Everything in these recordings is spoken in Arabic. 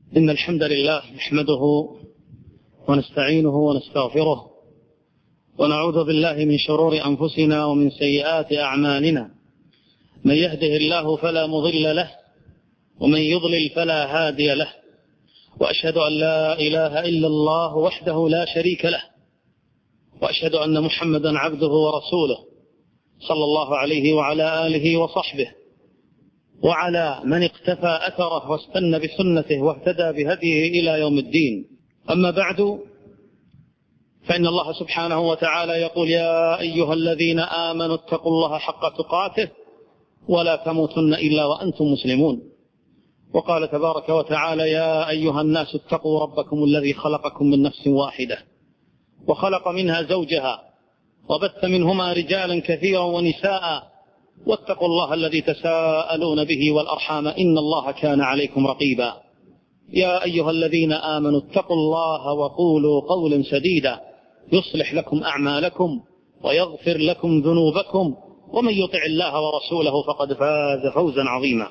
إن الحمد لله نحمده ونستعينه ونستغفره ونعوذ بالله من شرور أنفسنا ومن سيئات أعمالنا. من يهده الله فلا مضل له ومن يضلل فلا هادي له، وأشهد أن لا إله إلا الله وحده لا شريك له، وأشهد أن محمدا عبده ورسوله صلى الله عليه وعلى آله وصحبه وعلى من اقتفى أثره واستنى بسنته واهتدى بهديه إلى يوم الدين. أما بعد، فإن الله سبحانه وتعالى يقول: يا أيها الذين آمنوا اتقوا الله حق تقاته ولا تموتن إلا وأنتم مسلمون. وقال تبارك وتعالى: يا أيها الناس اتقوا ربكم الذي خلقكم من نفس واحدة وخلق منها زوجها وبث منهما رجالا كثيرا ونساء واتقوا الله الذي تساءلون به والأرحام إن الله كان عليكم رقيبا. يا أيها الذين آمنوا اتقوا الله وقولوا قولا سديدا يصلح لكم أعمالكم ويغفر لكم ذنوبكم، ومن يطع الله ورسوله فقد فاز فوزا عظيما.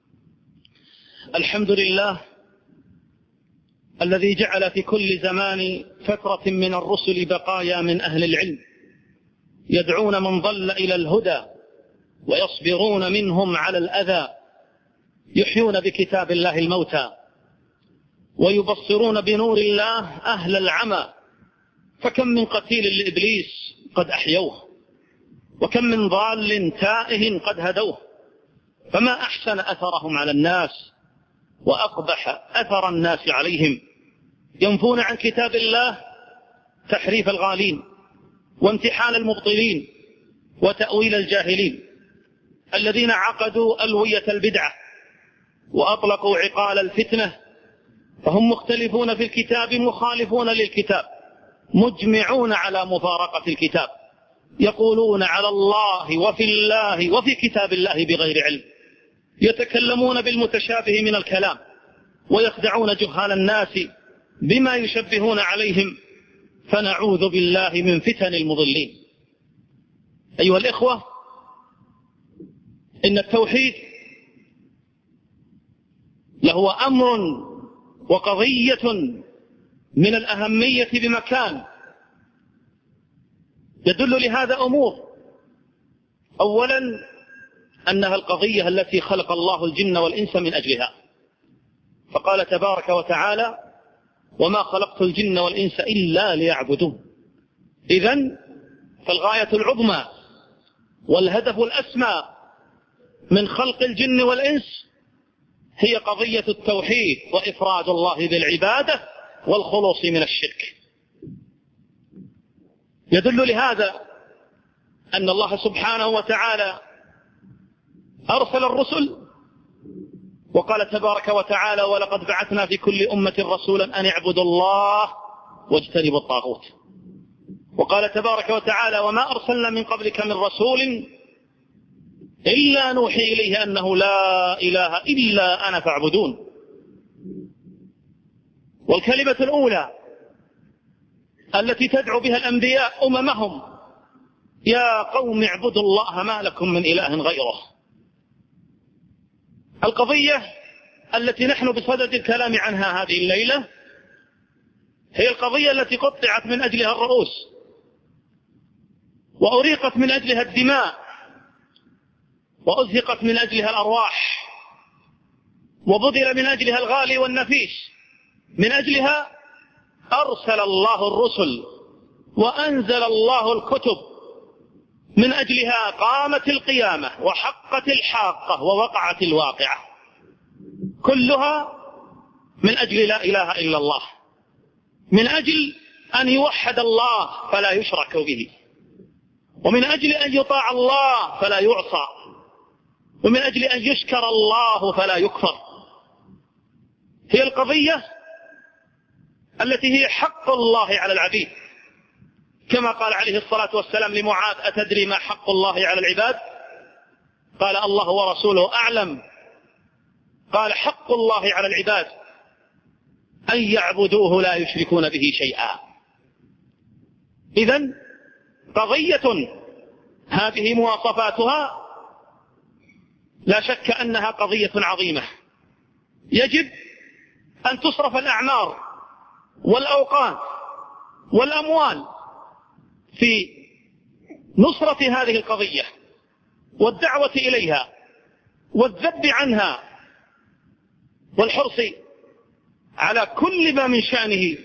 الحمد لله الذي جعل في كل زمان فترة من الرسل بقايا من أهل العلم يدعون من ضل إلى الهدى ويصبرون منهم على الأذى، يحيون بكتاب الله الموتى ويبصرون بنور الله أهل العمى. فكم من قتيل لإبليس قد أحيوه، وكم من ضال تائه قد هدوه. فما أحسن أثرهم على الناس وأقبح أثر الناس عليهم. ينفون عن كتاب الله تحريف الغالين وامتحان المبطلين وتأويل الجاهلين الذين عقدوا ألوية البدعة وأطلقوا عقال الفتنة، فهم مختلفون في الكتاب مخالفون للكتاب مجمعون على مفارقة الكتاب، يقولون على الله وفي الله وفي كتاب الله بغير علم، يتكلمون بالمتشابه من الكلام ويخدعون جهال الناس بما يشبهون عليهم، فنعوذ بالله من فتن المضلين. أيها الإخوة، إن التوحيد له أمر وقضية من الأهمية بمكان. يدل لهذا أمور: أولا أنها القضية التي خلق الله الجن والإنس من أجلها، فقال تبارك وتعالى: وما خلقت الجن والإنس إلا ليعبدون. إذن فالغاية العظمى والهدف الأسمى من خلق الجن والإنس هي قضية التوحيد وإفراد الله بالعبادة والخلوص من الشرك. يدل لهذا أن الله سبحانه وتعالى أرسل الرسل، وقال تبارك وتعالى: ولقد بعثنا في كل أمة رسولا أن اعبدوا الله واجتنبوا الطاغوت. وقال تبارك وتعالى: وما أرسلنا من قبلك من رسول إلا نوحي إليه أنه لا إله إلا أنا فاعبدون. والكلمة الأولى التي تدعو بها الأنبياء أممهم: يا قوم اعبدوا الله ما لكم من إله غيره. القضية التي نحن بصدد الكلام عنها هذه الليلة هي القضية التي قطعت من أجلها الرؤوس وأريقت من أجلها الدماء وأزهقت من أجلها الأرواح وبذل من أجلها الغالي والنفيس. من أجلها أرسل الله الرسل وأنزل الله الكتب، من أجلها قامت القيامة وحقت الحاقة ووقعت الواقعة، كلها من أجل لا إله إلا الله، من أجل أن يوحد الله فلا يشرك به، ومن أجل أن يطاع الله فلا يعصى، ومن أجل أن يشكر الله فلا يكفر. هي القضية التي هي حق الله على العبيد، كما قال عليه الصلاة والسلام لمعاذ: أتدري ما حق الله على العباد؟ قال: الله ورسوله أعلم. قال: حق الله على العباد أن يعبدوه لا يشركون به شيئا. إذن قضية هذه مواصفاتها لا شك أنها قضية عظيمة، يجب أن تصرف الأعمار والأوقات والأموال في نصرة هذه القضية والدعوة إليها والذب عنها والحرص على كل ما من شأنه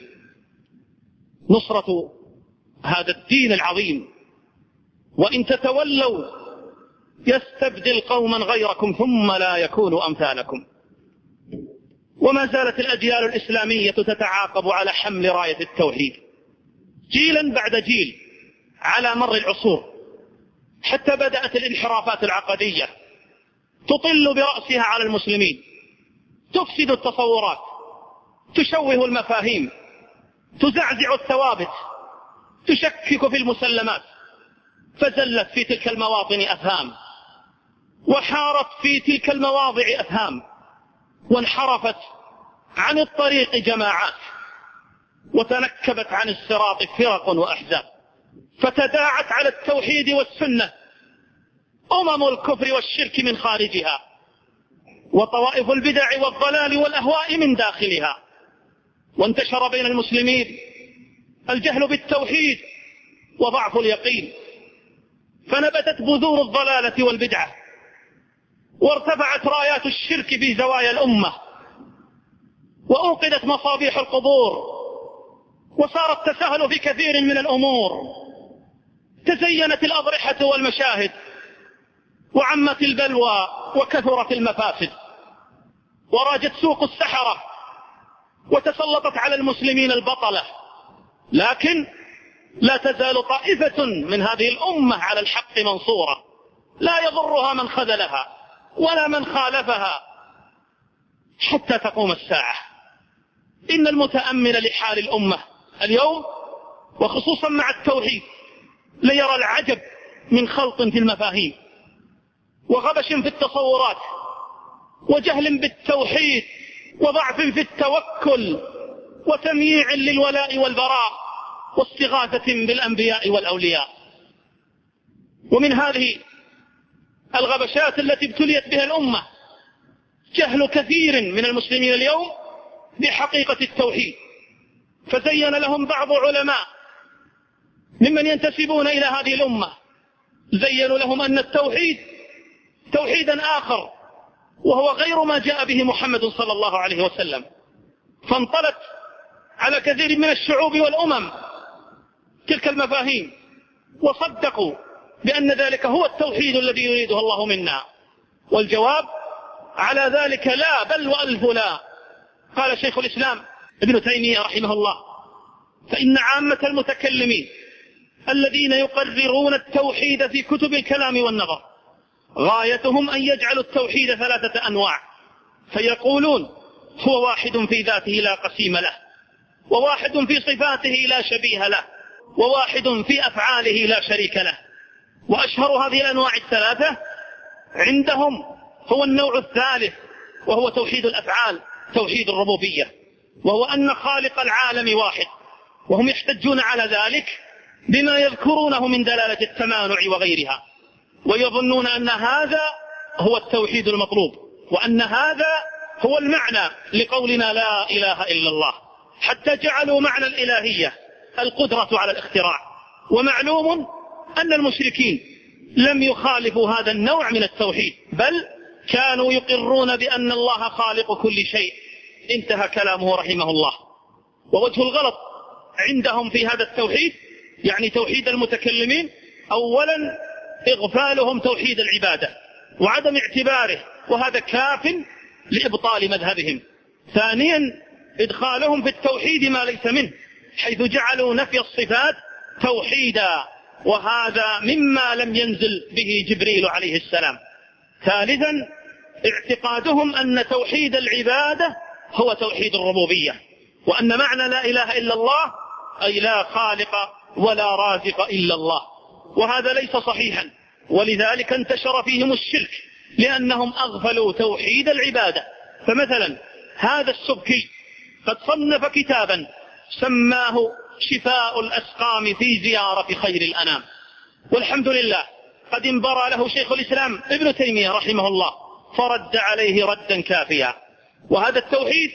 نصرة هذا الدين العظيم. وإن تتولوا يستبدل قوما غيركم ثم لا يكونوا أمثالكم. وما زالت الأجيال الإسلامية تتعاقب على حمل راية التوحيد جيلا بعد جيل على مر العصور، حتى بدأت الانحرافات العقدية تطل برأسها على المسلمين، تفسد التصورات، تشوه المفاهيم، تزعزع الثوابت، تشكك في المسلمات، فزلت في تلك المواطن أفهام، وحارت في تلك المواضع أفهام، وانحرفت عن الطريق جماعات، وتنكبت عن الصراط فرق وأحزاب، فتداعت على التوحيد والسنة الكفر والشرك من خارجها، وطوائف البدع والضلال والأهواء من داخلها، وانتشر بين المسلمين الجهل بالتوحيد وضعف اليقين، فنبتت بذور الضلالة والبدعة، وارتفعت رايات الشرك في زوايا الأمة، وأوقدت مصابيح القبور، وصار التساهل في كثير من الأمور، تزينت الأضرحة والمشاهد، وعمت البلوى وكثرت المفاسد، وراجت سوق السحرة، وتسلطت على المسلمين البطلة. لكن لا تزال طائفة من هذه الأمة على الحق منصورة، لا يضرها من خذلها ولا من خالفها حتى تقوم الساعة. إن المتأمل لحال الأمة اليوم وخصوصا مع التوحيد ليرى العجب من خلط في المفاهيم، وغبش في التصورات، وجهل بالتوحيد، وضعف في التوكل، وتمييع للولاء والبراء، واستغاثة بالأنبياء والأولياء. ومن هذه الغبشات التي ابتليت بها الأمة جهل كثير من المسلمين اليوم بحقيقة التوحيد، فزين لهم بعض علماء ممن ينتسبون إلى هذه الأمة، زينوا لهم أن التوحيد توحيدا آخر وهو غير ما جاء به محمد صلى الله عليه وسلم، فانطلت على كثير من الشعوب والأمم تلك المفاهيم، وصدقوا بأن ذلك هو التوحيد الذي يريده الله منا. والجواب على ذلك لا، بل وألف لا. قال شيخ الإسلام ابن تيمية رحمه الله: فإن عامة المتكلمين الذين يقررون التوحيد في كتب الكلام والنظر غايتهم أن يجعلوا التوحيد 3 أنواع، فيقولون هو واحد في ذاته لا قسيم له، وواحد في صفاته لا شبيه له، وواحد في أفعاله لا شريك له. وأشهر هذه الأنواع 3 عندهم هو النوع الثالث، وهو توحيد الأفعال، توحيد الربوبية، وهو أن خالق العالم واحد، وهم يحتجون على ذلك بما يذكرونه من دلالة التمانع وغيرها، ويظنون أن هذا هو التوحيد المطلوب، وأن هذا هو المعنى لقولنا لا إله إلا الله، حتى جعلوا معنى الإلهية القدرة على الاختراع. ومعلوم أن المشركين لم يخالفوا هذا النوع من التوحيد، بل كانوا يقرون بأن الله خالق كل شيء. انتهى كلامه رحمه الله. ووجه الغلط عندهم في هذا التوحيد، يعني توحيد المتكلمين، أولا إغفالهم توحيد العبادة وعدم اعتباره، وهذا كاف لإبطال مذهبهم. ثانيا إدخالهم في التوحيد ما ليس منه، حيث جعلوا نفي الصفات توحيدا، وهذا مما لم ينزل به جبريل عليه السلام. ثالثا اعتقادهم أن توحيد العبادة هو توحيد الربوبية، وأن معنى لا إله إلا الله أي لا خالق ولا رازق إلا الله، وهذا ليس صحيحا. ولذلك انتشر فيهم الشرك، لأنهم أغفلوا توحيد العبادة. فمثلا هذا السبكي قد صنف كتابا سماه شفاء الأسقام في زيارة خير الأنام، والحمد لله قد انبرى له شيخ الإسلام ابن تيمية رحمه الله، فرد عليه ردا كافيا. وهذا التوحيد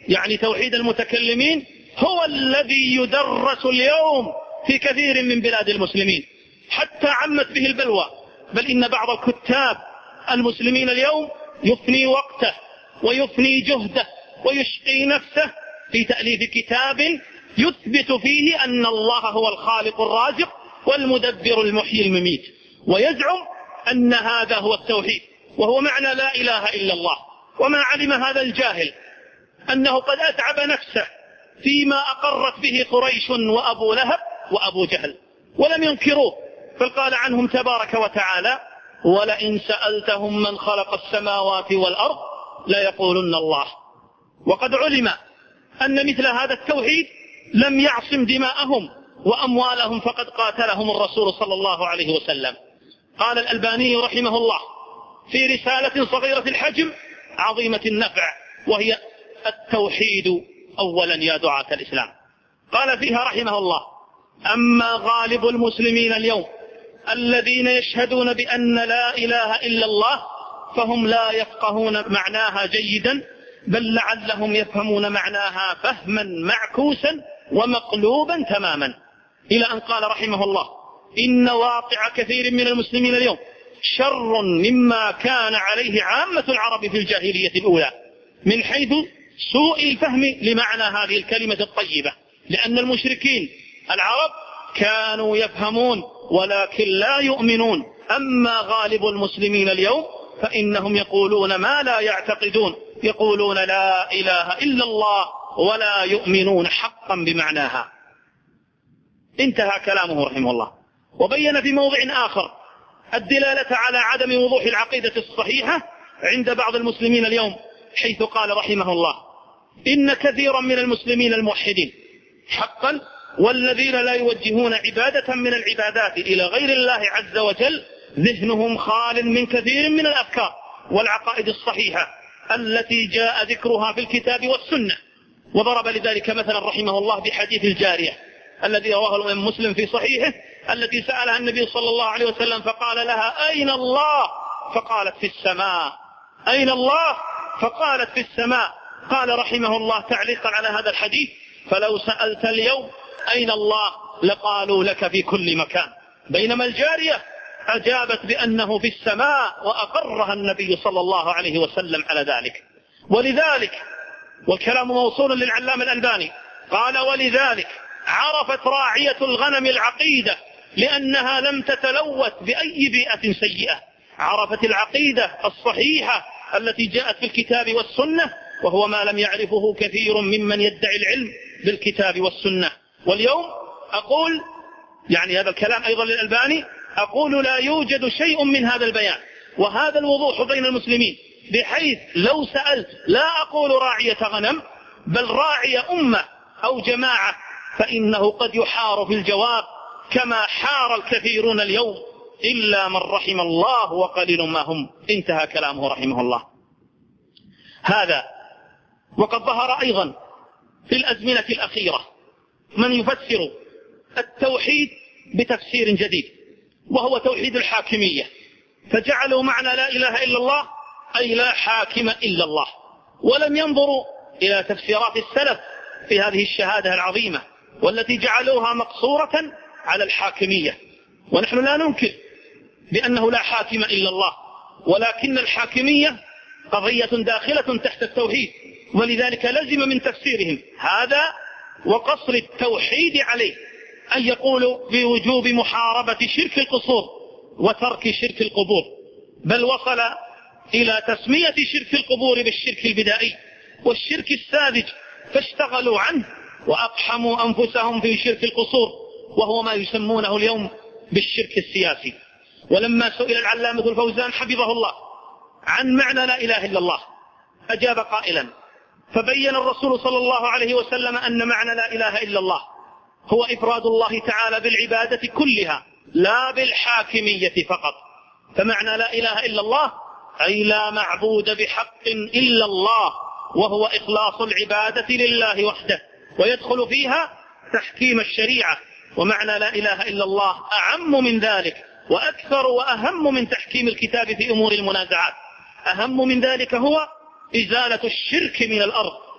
يعني توحيد المتكلمين، هو الذي يدرس اليوم في كثير من بلاد المسلمين، حتى عمت به البلوى. بل إن بعض الكتاب المسلمين اليوم يفني وقته ويفني جهده ويشقي نفسه في تأليف كتاب يثبت فيه أن الله هو الخالق الرازق والمدبر المحيي المميت، ويزعم أن هذا هو التوحيد، وهو معنى لا إله إلا الله. وما علم هذا الجاهل أنه قد أتعب نفسه فيما أقرت به قريش وأبو لهب وأبو جهل ولم ينكروه، بل قال عنهم تبارك وتعالى: ولئن سألتهم من خلق السماوات والأرض ليقولن الله. وقد علم أن مثل هذا التوحيد لم يعصم دماءهم وأموالهم، فقد قاتلهم الرسول صلى الله عليه وسلم. قال الألباني رحمه الله في رسالة صغيرة الحجم عظيمة النفع، وهي التوحيد أولا يا دعاة الإسلام، قال فيها رحمه الله: أما غالب المسلمين اليوم الذين يشهدون بأن لا إله إلا الله فهم لا يفقهون معناها جيدا، بل لعلهم يفهمون معناها فهما معكوسا ومقلوبا تماما، إلى أن قال رحمه الله: إن واقع كثير من المسلمين اليوم شر مما كان عليه عامة العرب في الجاهلية الأولى من حيث سوء الفهم لمعنى هذه الكلمة الطيبة، لأن المشركين العرب كانوا يفهمون ولكن لا يؤمنون. أما غالب المسلمين اليوم فإنهم يقولون ما لا يعتقدون، يقولون لا إله إلا الله ولا يؤمنون حقا بمعناها. انتهى كلامه رحمه الله. وبين في موضع آخر الدلالة على عدم وضوح العقيدة الصحيحة عند بعض المسلمين اليوم، حيث قال رحمه الله: إن كثيرا من المسلمين الموحدين حقا والذين لا يوجهون عبادة من العبادات إلى غير الله عز وجل ذهنهم خال من كثير من الأفكار والعقائد الصحيحة التي جاء ذكرها في الكتاب والسنة. وضرب لذلك مثلا رحمه الله بحديث الجارية الذي رواه الإمام مسلم في صحيحه، التي سألها النبي صلى الله عليه وسلم فقال لها: أين الله؟ فقالت: في السماء. أين الله؟ فقالت: في السماء. قال رحمه الله تعليقا على هذا الحديث: فلو سألت اليوم أين الله لقالوا لك في كل مكان، بينما الجارية أجابت بأنه في السماء، وأقرها النبي صلى الله عليه وسلم على ذلك. ولذلك، والكلام موصول للعلامة الألباني، قال: ولذلك عرفت راعية الغنم العقيدة لأنها لم تتلوث بأي بيئة سيئة، عرفت العقيدة الصحيحة التي جاءت في الكتاب والسنة، وهو ما لم يعرفه كثير ممن يدعي العلم بالكتاب والسنة. واليوم أقول، يعني هذا الكلام أيضا للألباني، أقول لا يوجد شيء من هذا البيان وهذا الوضوح بين المسلمين، بحيث لو سألت لا أقول راعية غنم بل راعي أمة أو جماعة، فإنه قد يحار في الجواب كما حار الكثيرون اليوم إلا من رحم الله وقليل ما هم. انتهى كلامه رحمه الله. هذا وقد ظهر أيضا في الأزمنة الأخيرة من يفسر التوحيد بتفسير جديد، وهو توحيد الحاكمية، فجعلوا معنى لا إله إلا الله أي لا حاكم إلا الله، ولم ينظروا إلى تفسيرات السلف في هذه الشهادة العظيمة والتي جعلوها مقصورة على الحاكمية. ونحن لا ننكر بأنه لا حاكم إلا الله، ولكن الحاكمية قضية داخلة تحت التوحيد، ولذلك لزم من تفسيرهم هذا وقصر التوحيد عليه أن يقولوا بوجوب محاربة شرك القصور وترك شرك القبور، بل وصل إلى تسمية شرك القبور بالشرك البدائي والشرك الساذج، فاشتغلوا عنه وأقحموا أنفسهم في شرك القصور، وهو ما يسمونه اليوم بالشرك السياسي. ولما سئل العلامة الفوزان حفظه الله عن معنى لا إله إلا الله أجاب قائلا: فبين الرسول صلى الله عليه وسلم أن معنى لا إله إلا الله هو إفراد الله تعالى بالعبادة كلها لا بالحاكمية فقط. فمعنى لا إله إلا الله أي لا معبود بحق إلا الله، وهو إخلاص العبادة لله وحده، ويدخل فيها تحكيم الشريعة. ومعنى لا إله إلا الله أعم من ذلك وأكثر وأهم من تحكيم الكتاب في أمور المنازعات. أهم من ذلك هو إزالة الشرك من الأرض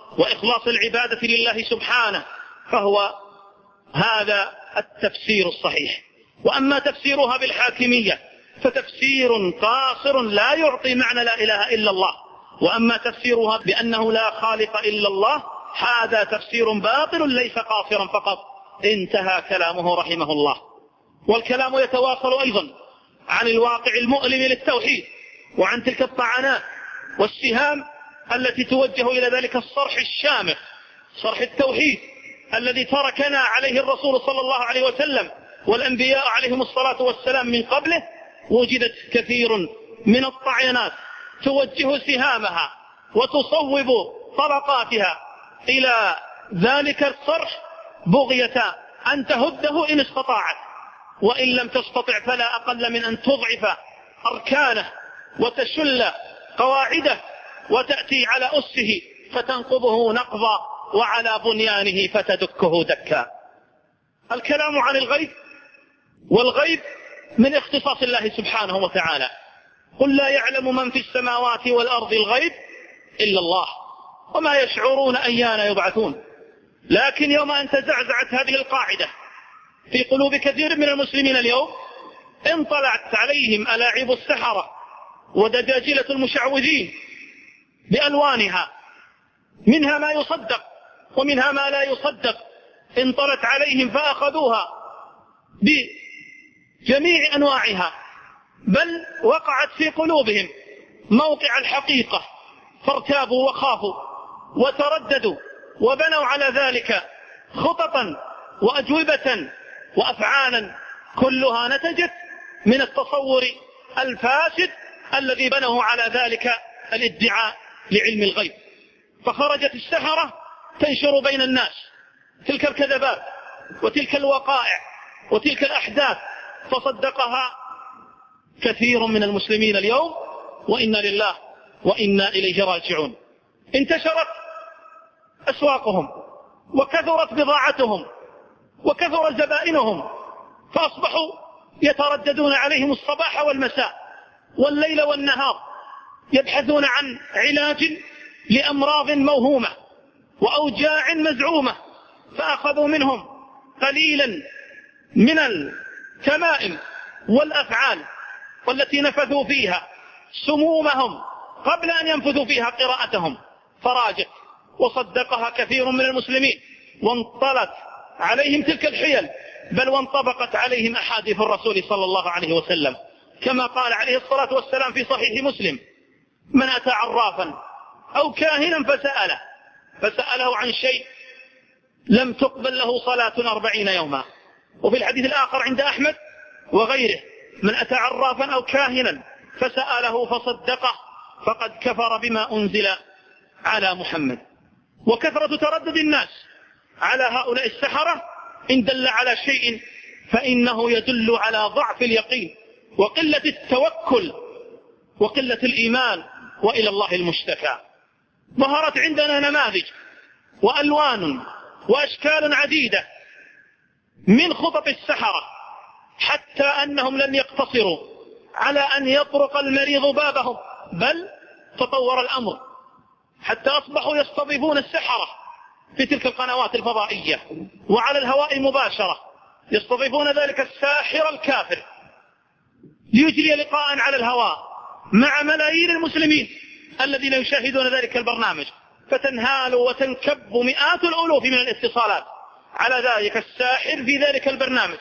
وإخلاص العبادة لله سبحانه، فهو هذا التفسير الصحيح. وأما تفسيرها بالحاكمية فتفسير قاصر لا يعطي معنى لا إله إلا الله، وأما تفسيرها بأنه لا خالق إلا الله هذا تفسير باطل ليس قاصرا فقط. انتهى كلامه رحمه الله. والكلام يتواصل أيضا عن الواقع المؤلم للتوحيد، وعن تلك الطعنات والسهام التي توجه إلى ذلك الصرح الشامخ، صرح التوحيد الذي تركنا عليه الرسول صلى الله عليه وسلم والأنبياء عليهم الصلاة والسلام من قبله. وجدت كثير من الطعنات توجه سهامها وتصوب طلقاتها إلى ذلك الصرح بغية أن تهده إن استطاعت، وإن لم تستطع فلا أقل من أن تضعف أركانه وتشل قواعده وتأتي على أسه فتنقضه نقضا وعلى بنيانه فتدكه دكا. الكلام عن الغيب، والغيب من اختصاص الله سبحانه وتعالى. قل لا يعلم من في السماوات والأرض الغيب إلا الله وما يشعرون أيان يبعثون. لكن يوم أن تزعزعت هذه القاعدة في قلوب كثير من المسلمين اليوم، انطلعت عليهم ألاعيب السحرة ودجاجلة المشعوذين بألوانها، منها ما يصدق ومنها ما لا يصدق، انطلت عليهم فأخذوها بجميع أنواعها، بل وقعت في قلوبهم موقع الحقيقة فارتابوا وخافوا وترددوا وبنوا على ذلك خططا وأجوبة وأفعالا كلها نتجت من التصور الفاسد الذي بنوا على ذلك الادعاء لعلم الغيب. فخرجت السحرة تنشر بين الناس تلك الكذبات وتلك الوقائع وتلك الأحداث، فصدقها كثير من المسلمين اليوم، وإنا لله وإنا إليه راجعون. انتشرت أسواقهم وكثرت بضاعتهم وكثر زبائنهم، فأصبحوا يترددون عليهم الصباح والمساء والليل والنهار، يبحثون عن علاج لأمراض موهومة وأوجاع مزعومة، فأخذوا منهم قليلا من التمائم والأفعال والتي نفذوا فيها سمومهم قبل أن ينفذوا فيها قراءتهم، فراجت وصدقها كثير من المسلمين، وانطلت عليهم تلك الحيل، بل وانطبقت عليهم أحاديث الرسول صلى الله عليه وسلم، كما قال عليه الصلاة والسلام في صحيح مسلم: من أتى عرافا أو كاهنا فسأله عن شيء لم تقبل له صلاة 40 يوما. وفي الحديث الآخر عند أحمد وغيره: من أتى عرافا أو كاهنا فسأله فصدقه فقد كفر بما أنزل على محمد. وكثرة تردد الناس على هؤلاء السحرة إن دل على شيء فإنه يدل على ضعف اليقين وقلة التوكل وقلة الإيمان، وإلى الله المشتكى. ظهرت عندنا نماذج وألوان وأشكال عديدة من خطط السحرة، حتى أنهم لم يقتصروا على أن يطرق المريض بابهم، بل تطور الأمر حتى أصبحوا يستضيفون السحرة في تلك القنوات الفضائية وعلى الهواء مباشرة، يستضيفون ذلك الساحر الكافر ليجري لقاء على الهواء مع ملايين المسلمين الذين يشاهدون ذلك البرنامج، فتنهال وتنكب مئات الألوف من الاتصالات على ذلك الساحر في ذلك البرنامج،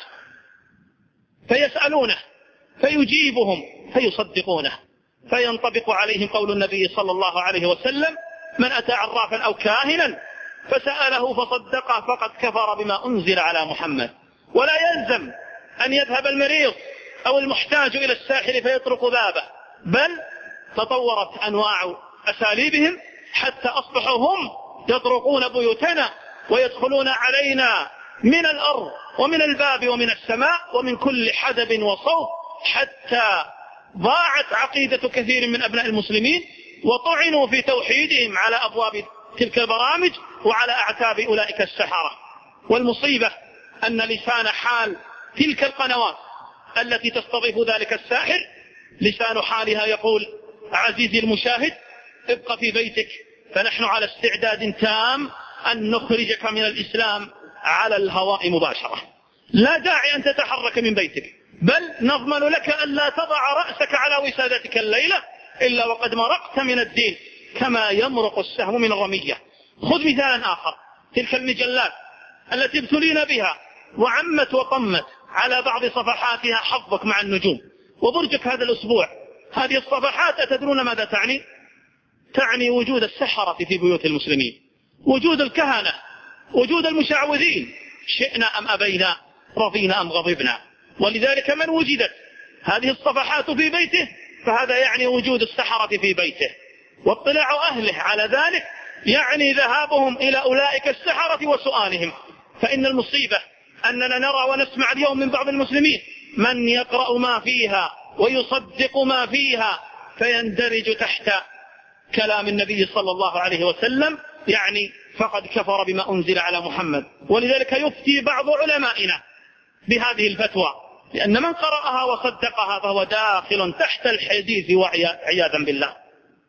فيسألونه فيجيبهم فيصدقونه، فينطبق عليهم قول النبي صلى الله عليه وسلم: من أتى عرافا أو كاهنا فسأله فصدقه فقد كفر بما أنزل على محمد. ولا يلزم أن يذهب المريض أو المحتاج إلى الساحر فيطرق بابه، بل تطورت أنواع أساليبهم حتى أصبحوا هم يطرقون بيوتنا ويدخلون علينا من الأرض ومن الباب ومن السماء ومن كل حدب وصوت، حتى ضاعت عقيدة كثير من أبناء المسلمين وطعنوا في توحيدهم على أبواب تلك البرامج وعلى أعتاب أولئك السحرة. والمصيبة أن لسان حال تلك القنوات التي تستضيف ذلك الساحر لسان حالها يقول: عزيزي المشاهد، ابق في بيتك فنحن على استعداد تام أن نخرجك من الإسلام على الهواء مباشرة، لا داعي أن تتحرك من بيتك، بل نضمن لك أن لا تضع رأسك على وسادتك الليلة إلا وقد مرقت من الدين كما يمرق السهم من الرمية. خذ مثالا آخر، تلك المجلات التي ابتلينا بها وعمت وطمت على بعض صفحاتها حظك مع النجوم وبرجك هذا الأسبوع، هذه الصفحات أتدرون ماذا تعني؟ تعني وجود السحرة في بيوت المسلمين، وجود الكهنة، وجود المشعوذين، شئنا أم أبينا، رضينا أم غضبنا. ولذلك من وجدت هذه الصفحات في بيته فهذا يعني وجود السحرة في بيته، واطلاع أهله على ذلك يعني ذهابهم إلى أولئك السحرة وسؤالهم. فإن المصيبة أننا نرى ونسمع اليوم من بعض المسلمين من يقرأ ما فيها ويصدق ما فيها فيندرج تحت كلام النبي صلى الله عليه وسلم، يعني فقد كفر بما أنزل على محمد. ولذلك يفتي بعض علمائنا بهذه الفتوى، لأن من قرأها وصدقها فهو داخل تحت الحديث وعياذا بالله.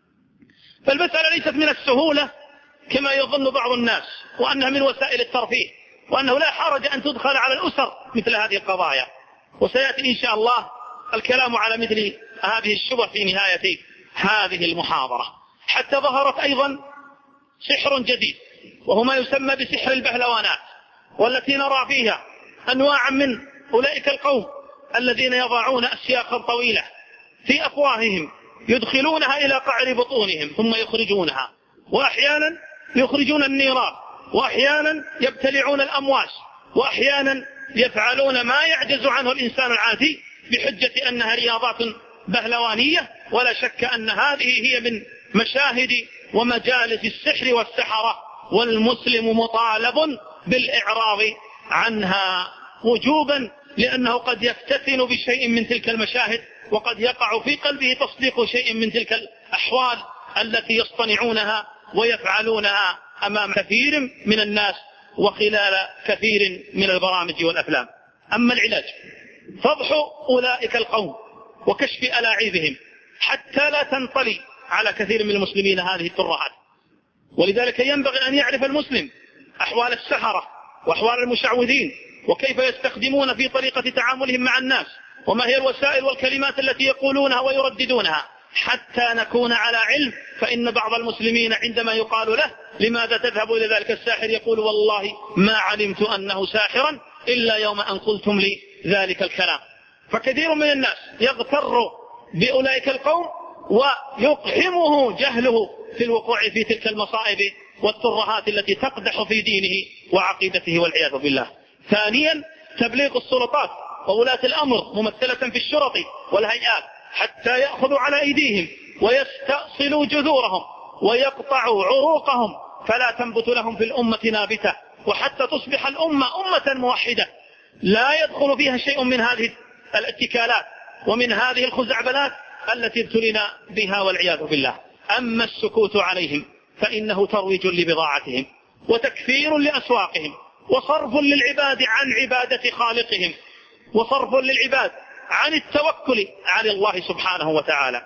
فالمسألة ليست من السهولة كما يظن بعض الناس، وأنها من وسائل الترفيه، وأنه لا حرج أن تدخل على الأسر مثل هذه القضايا. وسيأتي إن شاء الله الكلام على مثل هذه الشبه في نهاية هذه المحاضرة. حتى ظهرت أيضا سحر جديد وهو ما يسمى بسحر البهلوانات، والتي نرى فيها أنواعا من أولئك القوم الذين يضعون أسياخا طويلة في أفواههم يدخلونها إلى قعر بطونهم ثم يخرجونها، وأحيانا يخرجون النيران، وأحيانا يبتلعون الأمواس، وأحيانا يفعلون ما يعجز عنه الإنسان العادي بحجة أنها رياضات بهلوانية. ولا شك أن هذه هي من مشاهد ومجالس السحر والسحرة، والمسلم مطالب بالإعراض عنها وجوبا، لأنه قد يفتتن بشيء من تلك المشاهد، وقد يقع في قلبه تصديق شيء من تلك الأحوال التي يصطنعونها ويفعلونها أمام كثير من الناس وخلال كثير من البرامج والأفلام. أما العلاج فضح أولئك القوم وكشف ألاعيبهم حتى لا تنطلي على كثير من المسلمين هذه الترهات. ولذلك ينبغي أن يعرف المسلم أحوال السحرة وأحوال المشعوذين، وكيف يستخدمون في طريقة تعاملهم مع الناس، وما هي الوسائل والكلمات التي يقولونها ويرددونها، حتى نكون على علم. فإن بعض المسلمين عندما يقال له لماذا تذهب إلى ذلك الساحر يقول والله ما علمت أنه ساحرا إلا يوم أن قلتم لي ذلك الكلام. فكثير من الناس يغتر بأولئك القوم ويقحمه جهله في الوقوع في تلك المصائب والترهات التي تقدح في دينه وعقيدته والعياذ بالله. ثانيا تبليغ السلطات وولاة الأمر ممثلة في الشرط والهيئات حتى يأخذوا على أيديهم ويستأصلوا جذورهم ويقطعوا عروقهم فلا تنبت لهم في الأمة نابتة، وحتى تصبح الأمة أمة موحدة لا يدخل فيها شيء من هذه الاتكالات ومن هذه الخزعبلات التي ابتلينا بها والعياذ بالله. أما السكوت عليهم فإنه ترويج لبضاعتهم وتكفير لأسواقهم وصرف للعباد عن عبادة خالقهم وصرف للعباد عن التوكل على الله سبحانه وتعالى.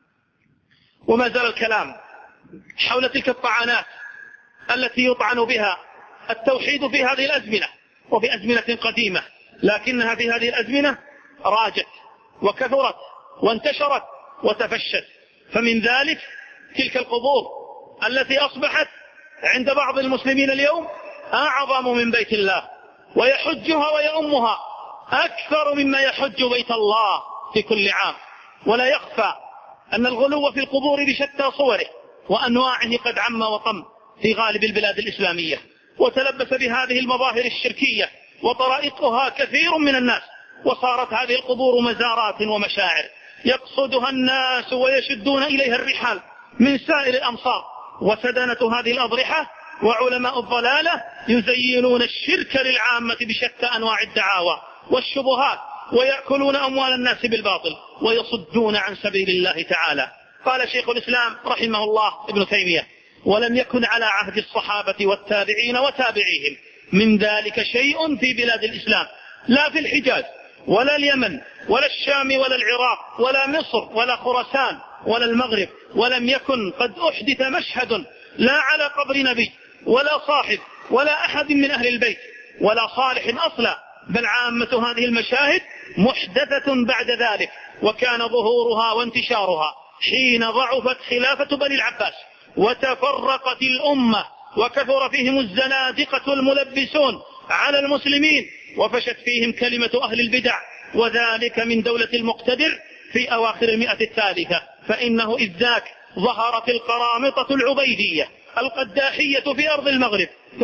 وما زال الكلام حول تلك الطعنات التي يطعن بها التوحيد في هذه الأزمنة وفي أزمنة قديمة، لكنها في هذه الأزمنة راجت وكثرت وانتشرت وتفشت. فمن ذلك تلك القبور التي أصبحت عند بعض المسلمين اليوم أعظم من بيت الله، ويحجها ويؤمها أكثر مما يحج بيت الله في كل عام. ولا يخفى أن الغلو في القبور بشتى صوره وأنواعه قد عم وطم في غالب البلاد الإسلامية، وتلبس بهذه المظاهر الشركية وطرائقها كثير من الناس، وصارت هذه القبور مزارات ومشاعر يقصدها الناس ويشدون إليها الرحال من سائر الأمصار. وسدنة هذه الأضرحة وعلماء الضلالة يزينون الشرك للعامة بشتى أنواع الدعاوى والشبهات، ويأكلون أموال الناس بالباطل ويصدون عن سبيل الله تعالى. قال شيخ الإسلام رحمه الله ابن تيمية: ولم يكن على عهد الصحابة والتابعين وتابعيهم من ذلك شيء في بلاد الإسلام، لا في الحجاز ولا اليمن ولا الشام ولا العراق ولا مصر ولا خراسان ولا المغرب، ولم يكن قد أحدث مشهد لا على قبر نبي ولا صاحب ولا أحد من أهل البيت ولا صالح أصلا، بل عامة هذه المشاهد محدثة بعد ذلك، وكان ظهورها وانتشارها حين ضعفت خلافة بني العباس وتفرقت الأمة وكثر فيهم الزنادقة الملبسون على المسلمين وفشت فيهم كلمة أهل البدع، وذلك من دولة المقتدر في أواخر المئة الثالثة. فإنه إذ ذاك ظهرت القرامطة العبيدية القداحية في أرض المغرب،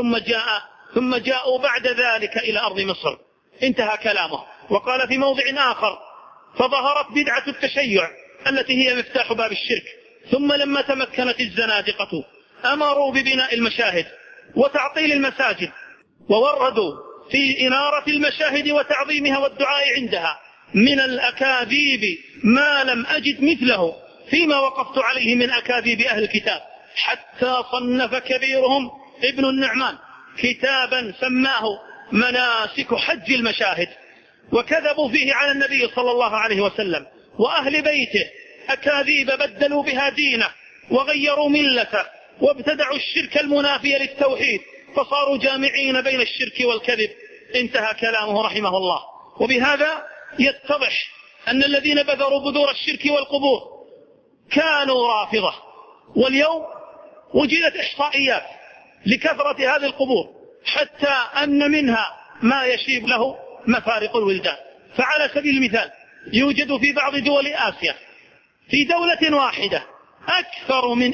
ثم جاءوا بعد ذلك إلى أرض مصر. انتهى كلامه. وقال في موضع آخر: فظهرت بدعة التشيع التي هي مفتاح باب الشرك. ثم لما تمكنت الزنادقة أمروا ببناء المشاهد وتعطيل المساجد، ووردوا في إنارة المشاهد وتعظيمها والدعاء عندها من الأكاذيب ما لم أجد مثله فيما وقفت عليه من أكاذيب أهل الكتاب، حتى صنف كبيرهم ابن النعمان كتابا سماه مناسك حج المشاهد، وكذبوا فيه على النبي صلى الله عليه وسلم وأهل بيته أكاذيب بدلوا بها دينه وغيروا ملته وابتدعوا الشرك المنافي للتوحيد، فصاروا جامعين بين الشرك والكذب. انتهى كلامه رحمه الله. وبهذا يتضح أن الذين بذروا بذور الشرك والقبور كانوا رافضة، واليوم وجدت إحصائيات لكثرة هذه القبور حتى أن منها ما يشيب له مفارق الولدان. فعلى سبيل المثال يوجد في بعض دول آسيا في دولة واحدة أكثر من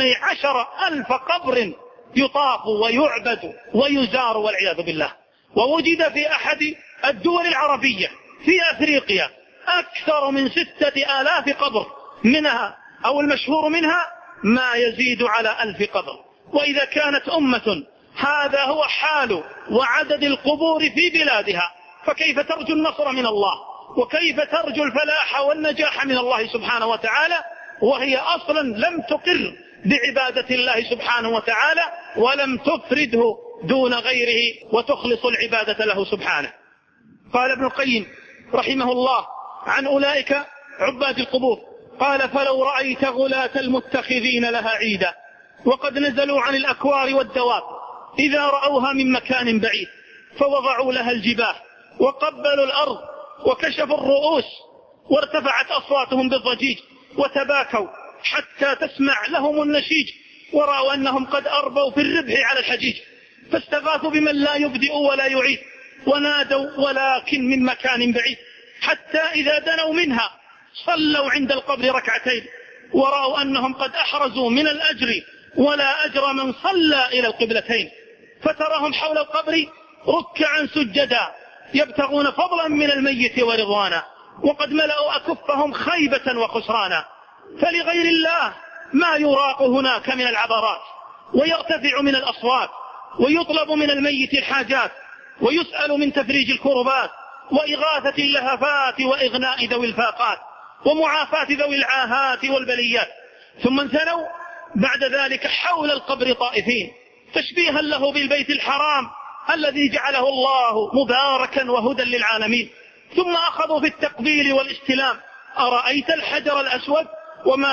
12,000 قبر يطاف ويعبد ويزار والعياذ بالله. ووجد في أحد الدول العربية في أفريقيا أكثر من 6,000 قبر، منها أو المشهور منها ما يزيد على 1000 قبر. وإذا كانت أمة هذا هو حال وعدد القبور في بلادها، فكيف ترجو النصر من الله؟ وكيف ترجو الفلاح والنجاح من الله سبحانه وتعالى وهي أصلا لم تقر بعبادة الله سبحانه وتعالى ولم تفرده دون غيره وتخلص العبادة له سبحانه؟ قال ابن القيم رحمه الله عن أولئك عباد القبور، قال: فلو رأيت غلاة المتخذين لها عيدا وقد نزلوا عن الأكوار والدواب إذا رأوها من مكان بعيد فوضعوا لها الجباه وقبلوا الأرض وكشفوا الرؤوس وارتفعت أصواتهم بالضجيج وتباكوا حتى تسمع لهم النشيج، ورأوا أنهم قد أربوا في الربح على الحجيج فاستغاثوا بمن لا يبدئ ولا يعيد ونادوا ولكن من مكان بعيد، حتى إذا دنوا منها صلوا عند القبر ركعتين ورأوا أنهم قد أحرزوا من الأجر ولا أجر من صلى إلى القبلتين، فتراهم حول القبر ركعا سجدا يبتغون فضلا من الميت ورضوانا، وقد ملأوا أكفهم خيبة وخسرانا. فلغير الله ما يراق هناك من العبرات ويرتفع من الأصوات ويطلب من الميت الحاجات ويسأل من تفريج الكربات وإغاثة اللهفات وإغناء ذوي الفاقات ومعافاة ذوي العاهات والبليات. ثم انثنوا بعد ذلك حول القبر طائفين تشبيها له بالبيت الحرام الذي جعله الله مباركا وهدى للعالمين، ثم أخذوا في التقبيل والاستلام. أرأيت الحجر الأسود وما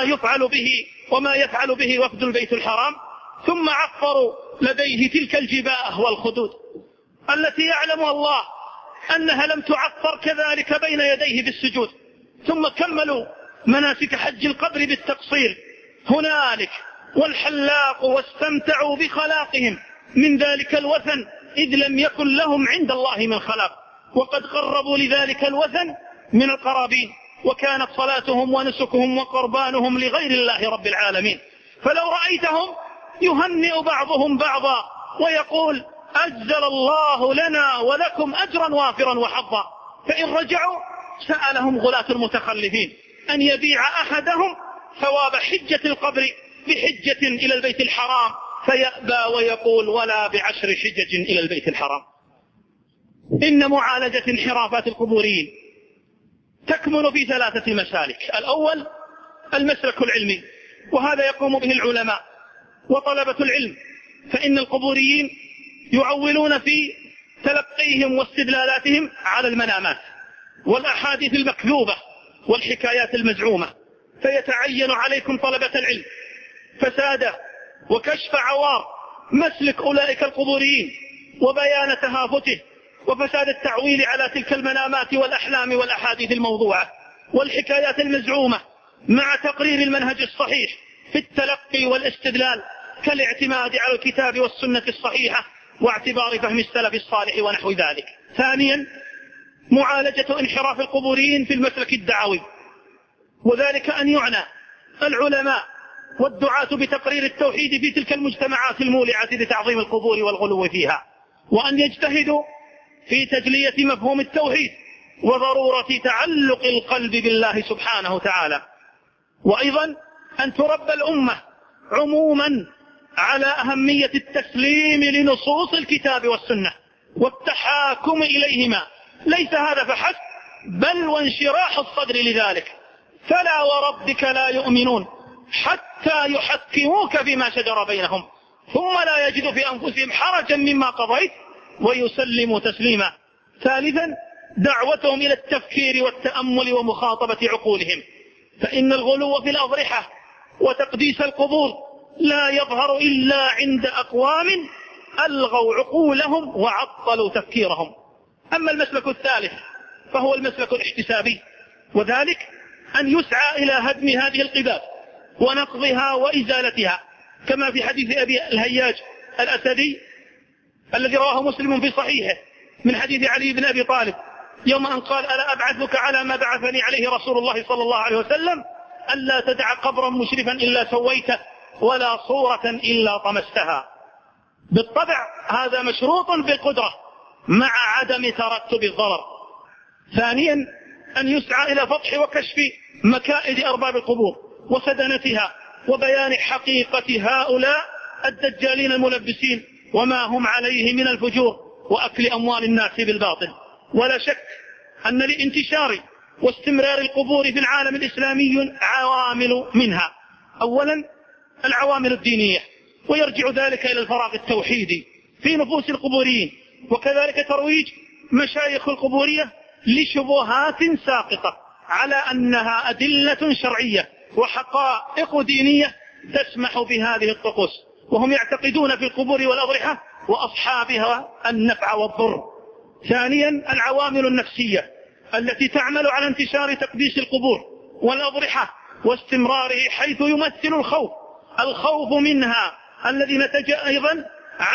يفعل به وفد البيت الحرام؟ ثم عفروا لديه تلك الجباه والخدود التي يعلم الله أنها لم تعفر كذلك بين يديه بالسجود. ثم كملوا مناسك حج القبر بالتقصير هنالك والحلاق واستمتعوا بخلاقهم من ذلك الوثن إذ لم يكن لهم عند الله من خلاق، وقد قربوا لذلك الوثن من القرابين، وكانت صلاتهم ونسكهم وقربانهم لغير الله رب العالمين. فلو رأيتهم يهنئ بعضهم بعضا ويقول: أجزل الله لنا ولكم أجرا وافرا وحظا. فإن رجعوا سألهم غلاة المتخلفين أن يبيع أحدهم ثواب حجة القبر بحجة إلى البيت الحرام، فيأبى ويقول: ولا ب10 حجج إلى البيت الحرام. إن معالجة انحرافات القبوريين تكمن في 3 مسالك. الأول المسلك العلمي، وهذا يقوم به العلماء وطلبة العلم، فإن القبوريين يعولون في تلقيهم واستدلالاتهم على المنامات والأحاديث المكذوبة والحكايات المزعومة، فيتعين عليكم طلبة العلم فساد وكشف عوار مسلك أولئك القبوريين وبيان تهافته وفساد التعويل على تلك المنامات والأحلام والأحاديث الموضوعة والحكايات المزعومة، مع تقرير المنهج الصحيح في التلقي والاستدلال كالاعتماد على الكتاب والسنة الصحيحة واعتبار فهم السلف الصالح ونحو ذلك. ثانيا، معالجة انحراف القبوريين في المسلك الدعوي، وذلك أن يعنى العلماء والدعاة بتقرير التوحيد في تلك المجتمعات المولعة لتعظيم القبور والغلو فيها، وأن يجتهدوا في تجلية مفهوم التوحيد وضرورة تعلق القلب بالله سبحانه وتعالى. وأيضا أن تربى الأمة عموما على أهمية التسليم لنصوص الكتاب والسنة والتحاكم إليهما، ليس هذا فحسب بل وانشراح الصدر لذلك. فلا وربك لا يؤمنون حتى يحكموك فيما شجر بينهم ثم لا يجدوا في أنفسهم حرجا مما قضيت ويسلموا تسليما. ثالثا، دعوتهم إلى التفكير والتأمل ومخاطبة عقولهم، فإن الغلو في الأضرحة وتقديس القبور لا يظهر إلا عند أقوام ألغوا عقولهم وعطلوا تفكيرهم. أما المسلك الثالث فهو المسلك الاحتسابي، وذلك أن يسعى إلى هدم هذه القباب ونقضها وإزالتها، كما في حديث أبي الهياج الأسدي الذي رواه مسلم في صحيحه من حديث علي بن أبي طالب يوم أن قال: ألا أبعثك على ما بعثني عليه رسول الله صلى الله عليه وسلم، ألا تدع قبرا مشرفا إلا سويته ولا صورة إلا طمستها. بالطبع هذا مشروط بالقدرة مع عدم ترتب الضرر. ثانيا، أن يسعى إلى فتح وكشف مكائد أرباب القبور وسدنتها وبيان حقيقة هؤلاء الدجالين الملبسين وما هم عليه من الفجور وأكل أموال الناس بالباطل. ولا شك أن لانتشار واستمرار القبور في العالم الإسلامي عوامل منها: أولا العوامل الدينية، ويرجع ذلك إلى الفراغ التوحيدي في نفوس القبوريين، وكذلك ترويج مشايخ القبورية لشبهات ساقطة على أنها أدلة شرعية وحقائق دينية تسمح بهذه الطقوس، وهم يعتقدون في القبور والأضرحة وأصحابها النفع والضر. ثانيا العوامل النفسية التي تعمل على انتشار تقديس القبور والأضرحة واستمراره، حيث يمثل الخوف منها الذي نتج أيضا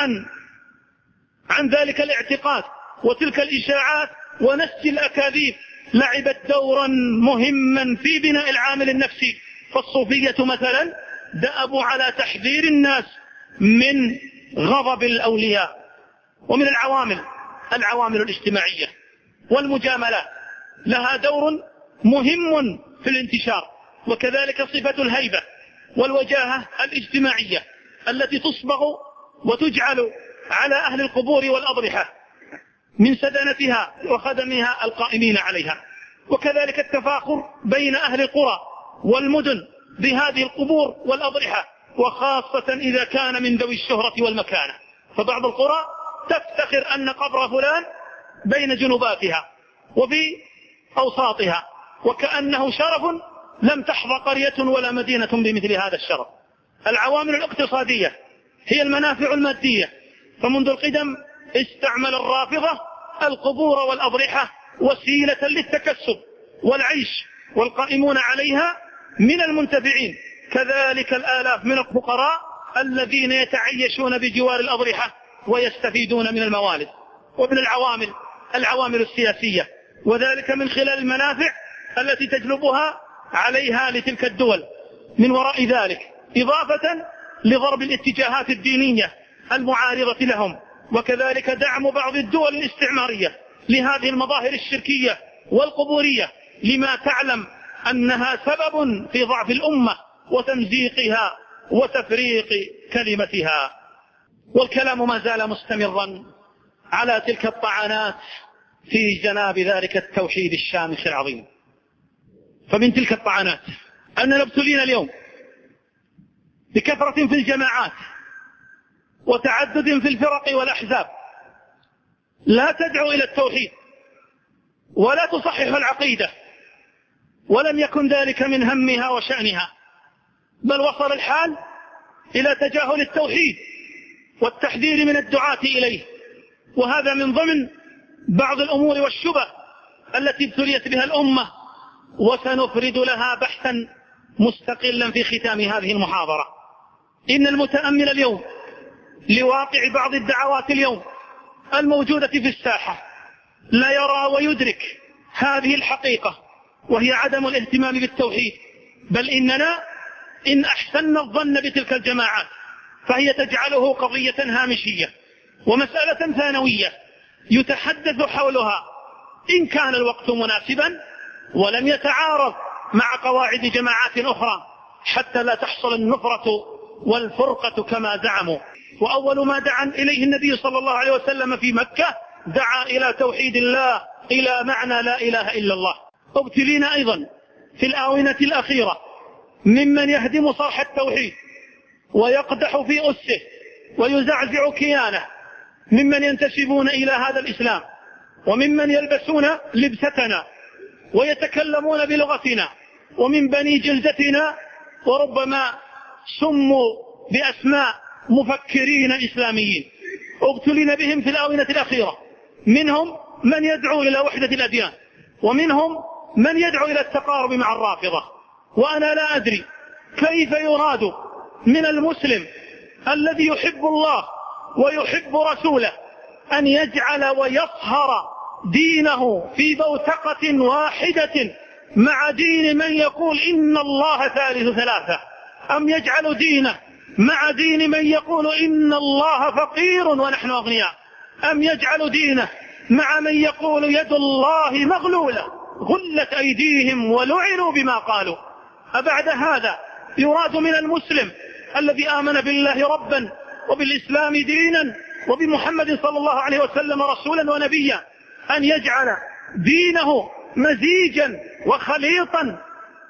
عن ذلك الاعتقاد وتلك الإشاعات ونسج الأكاذيب لعبت دورا مهما في بناء العامل النفسي. فالصوفية مثلا دأبوا على تحذير الناس من غضب الأولياء. ومن العوامل الاجتماعية والمجاملات لها دور مهم في الانتشار، وكذلك صفة الهيبة والوجاهة الاجتماعية التي تصبغ وتجعل على أهل القبور والأضرحة من سدنتها وخدمها القائمين عليها، وكذلك التفاخر بين أهل القرى والمدن بهذه القبور والأضرحة، وخاصة إذا كان من ذوي الشهرة والمكانة. فبعض القرى تفتخر أن قبر فلان بين جنوباتها وفي أوساطها، وكأنه شرف لم تحظى قرية ولا مدينة بمثل هذا الشرف. العوامل الاقتصادية هي المنافع المادية، فمنذ القدم استعمل الرافضة القبور والأضرحة وسيلة للتكسب والعيش، والقائمون عليها من المنتفعين كذلك الآلاف من الفقراء الذين يتعيشون بجوار الأضرحة ويستفيدون من الموالد. ومن العوامل السياسية، وذلك من خلال المنافع التي تجلبها عليها لتلك الدول من وراء ذلك، إضافة لضرب الاتجاهات الدينية المعارضة لهم، وكذلك دعم بعض الدول الاستعمارية لهذه المظاهر الشركية والقبورية، لما تعلم أنها سبب في ضعف الأمة وتمزيقها وتفريق كلمتها. والكلام ما زال مستمرا على تلك الطعنات في جناب ذلك التوحيد الشامخ العظيم. فمن تلك الطعنات أننا ابتلينا اليوم بكثرة في الجماعات وتعدد في الفرق والأحزاب لا تدعو إلى التوحيد ولا تصحح العقيدة، ولم يكن ذلك من همها وشأنها، بل وصل الحال إلى تجاهل التوحيد والتحذير من الدعاة إليه، وهذا من ضمن بعض الأمور والشبه التي ابتليت بها الأمة، وسنفرد لها بحثا مستقلا في ختام هذه المحاضرة. إن المتأمل اليوم لواقع بعض الدعوات اليوم الموجودة في الساحة لا يرى ويدرك هذه الحقيقة، وهي عدم الاهتمام بالتوحيد، بل إننا إن أحسننا الظن بتلك الجماعات فهي تجعله قضية هامشية ومسألة ثانوية يتحدث حولها إن كان الوقت مناسبا ولم يتعارض مع قواعد جماعات أخرى، حتى لا تحصل النفرة والفرقة كما زعموا. وأول ما دعا إليه النبي صلى الله عليه وسلم في مكة دعا إلى توحيد الله، إلى معنى لا إله إلا الله. ابتلينا أيضا في الآونة الأخيرة ممن يهدم صرح التوحيد ويقدح في أسه ويزعزع كيانه، ممن ينتسبون إلى هذا الإسلام، وممن يلبسون لبستنا ويتكلمون بلغتنا، ومن بني جلدتنا، وربما سموا بأسماء مفكرين إسلاميين. ابتلين بهم في الآونة الأخيرة، منهم من يدعو إلى وحدة الأديان، ومنهم من يدعو إلى التقارب مع الرافضة. وأنا لا أدري كيف يراد من المسلم الذي يحب الله ويحب رسوله أن يجعل ويصهر دينه في بوتقة واحدة مع دين من يقول إن الله ثالث ثلاثة، أم يجعل دينه مع دين من يقول إن الله فقير ونحن أغنياء، أم يجعل دينه مع من يقول يد الله مغلولة غلت أيديهم ولعنوا بما قالوا. أبعد هذا يراد من المسلم الذي آمن بالله ربا وبالإسلام دينا وبمحمد صلى الله عليه وسلم رسولا ونبيا أن يجعل دينه مزيجا وخليطا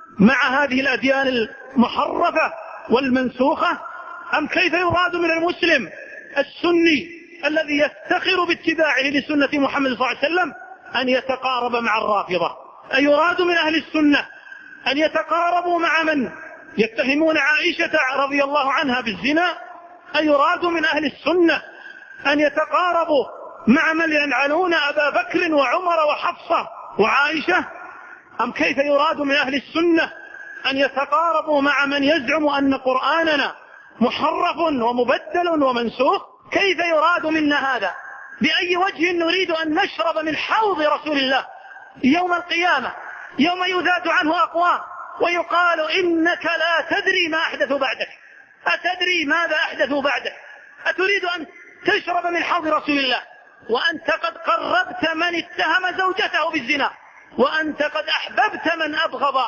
مع هذه الأديان المحرفة والمنسوخة؟ أم كيف يراد من المسلم السني الذي يفتخر باتباعه لسنة محمد صلى الله عليه وسلم أن يتقارب مع الرافضة؟ أيراد من أهل السنة أن يتقاربوا مع من يتهمون عائشة رضي الله عنها بالزنا؟ أيراد من أهل السنة أن يتقاربوا مع من يلعنون أبا بكر وعمر وحفصة وعائشة؟ أم كيف يراد من أهل السنة أن يتقاربوا مع من يزعم أن قرآننا محرف ومبدل ومنسوخ؟ كيف يراد منا هذا؟ بأي وجه نريد أن نشرب من حوض رسول الله يوم القيامة، يوم يذاد عنه أقوام ويقال إنك لا تدري ما أحدثوا بعدك، أتدري ماذا أحدثوا بعدك؟ أتريد أن تشرب من حوض رسول الله وأنت قد قربت من اتهم زوجته بالزنا، وأنت قد أحببت من أبغض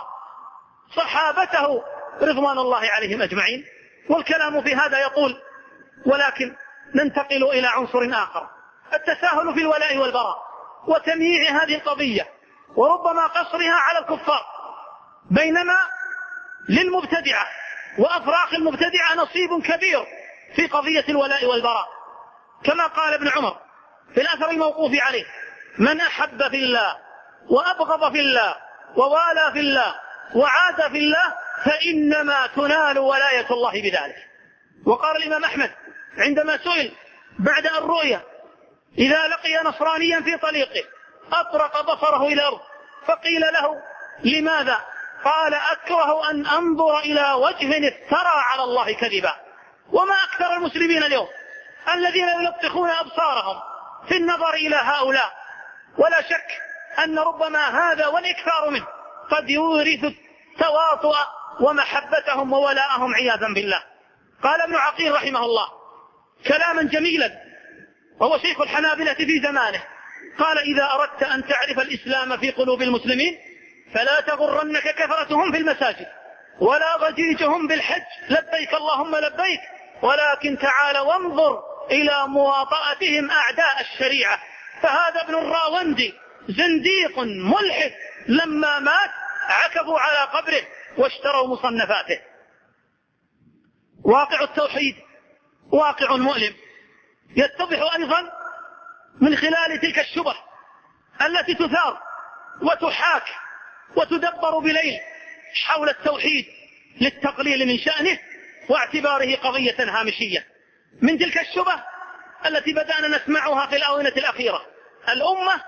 صحابته رضوان الله عليهم أجمعين؟ والكلام في هذا يطول، ولكن ننتقل إلى عنصر آخر، التساهل في الولاء والبراء وتمييع هذه القضية وربما قصرها على الكفار، بينما للمبتدعة وأفراخ المبتدعة نصيب كبير في قضية الولاء والبراء، كما قال ابن عمر في الأثر الموقوف عليه: من أحب في الله وأبغض في الله ووالى في الله وعاد في الله فإنما تنال ولاية الله بذلك. وقال الإمام أحمد عندما سئل بعد الرؤيا إذا لقي نصرانيا في طريقه أطرق بصره إلى الأرض فقيل له: لماذا؟ قال: أكره أن أنظر إلى وجه افترى على الله كذبا. وما أكثر المسلمين اليوم الذين يلطخون أبصارهم في النظر إلى هؤلاء، ولا شك أن ربما هذا والإكثار منه قد يورث التواطؤ ومحبتهم وولاءهم عياذا بالله. قال ابن عقيل رحمه الله كلاما جميلا، وهو شيخ الحنابلة في زمانه، قال: إذا أردت أن تعرف الإسلام في قلوب المسلمين فلا تغرنك كثرتهم في المساجد ولا ضجيجهم بالحج لبيك اللهم لبيك، ولكن تعال وانظر إلى مواطأتهم أعداء الشريعة، فهذا ابن الراوندي زنديق ملحد لما مات عكفوا على قبره واشتروا مصنفاته. واقع التوحيد واقع مؤلم يتضح أيضا من خلال تلك الشبه التي تثار وتحاك وتدبر بليل حول التوحيد للتقليل من شأنه، واعتباره قضية هامشية. من تلك الشبه التي بدأنا نسمعها في الآونة الأخيرة: الأمة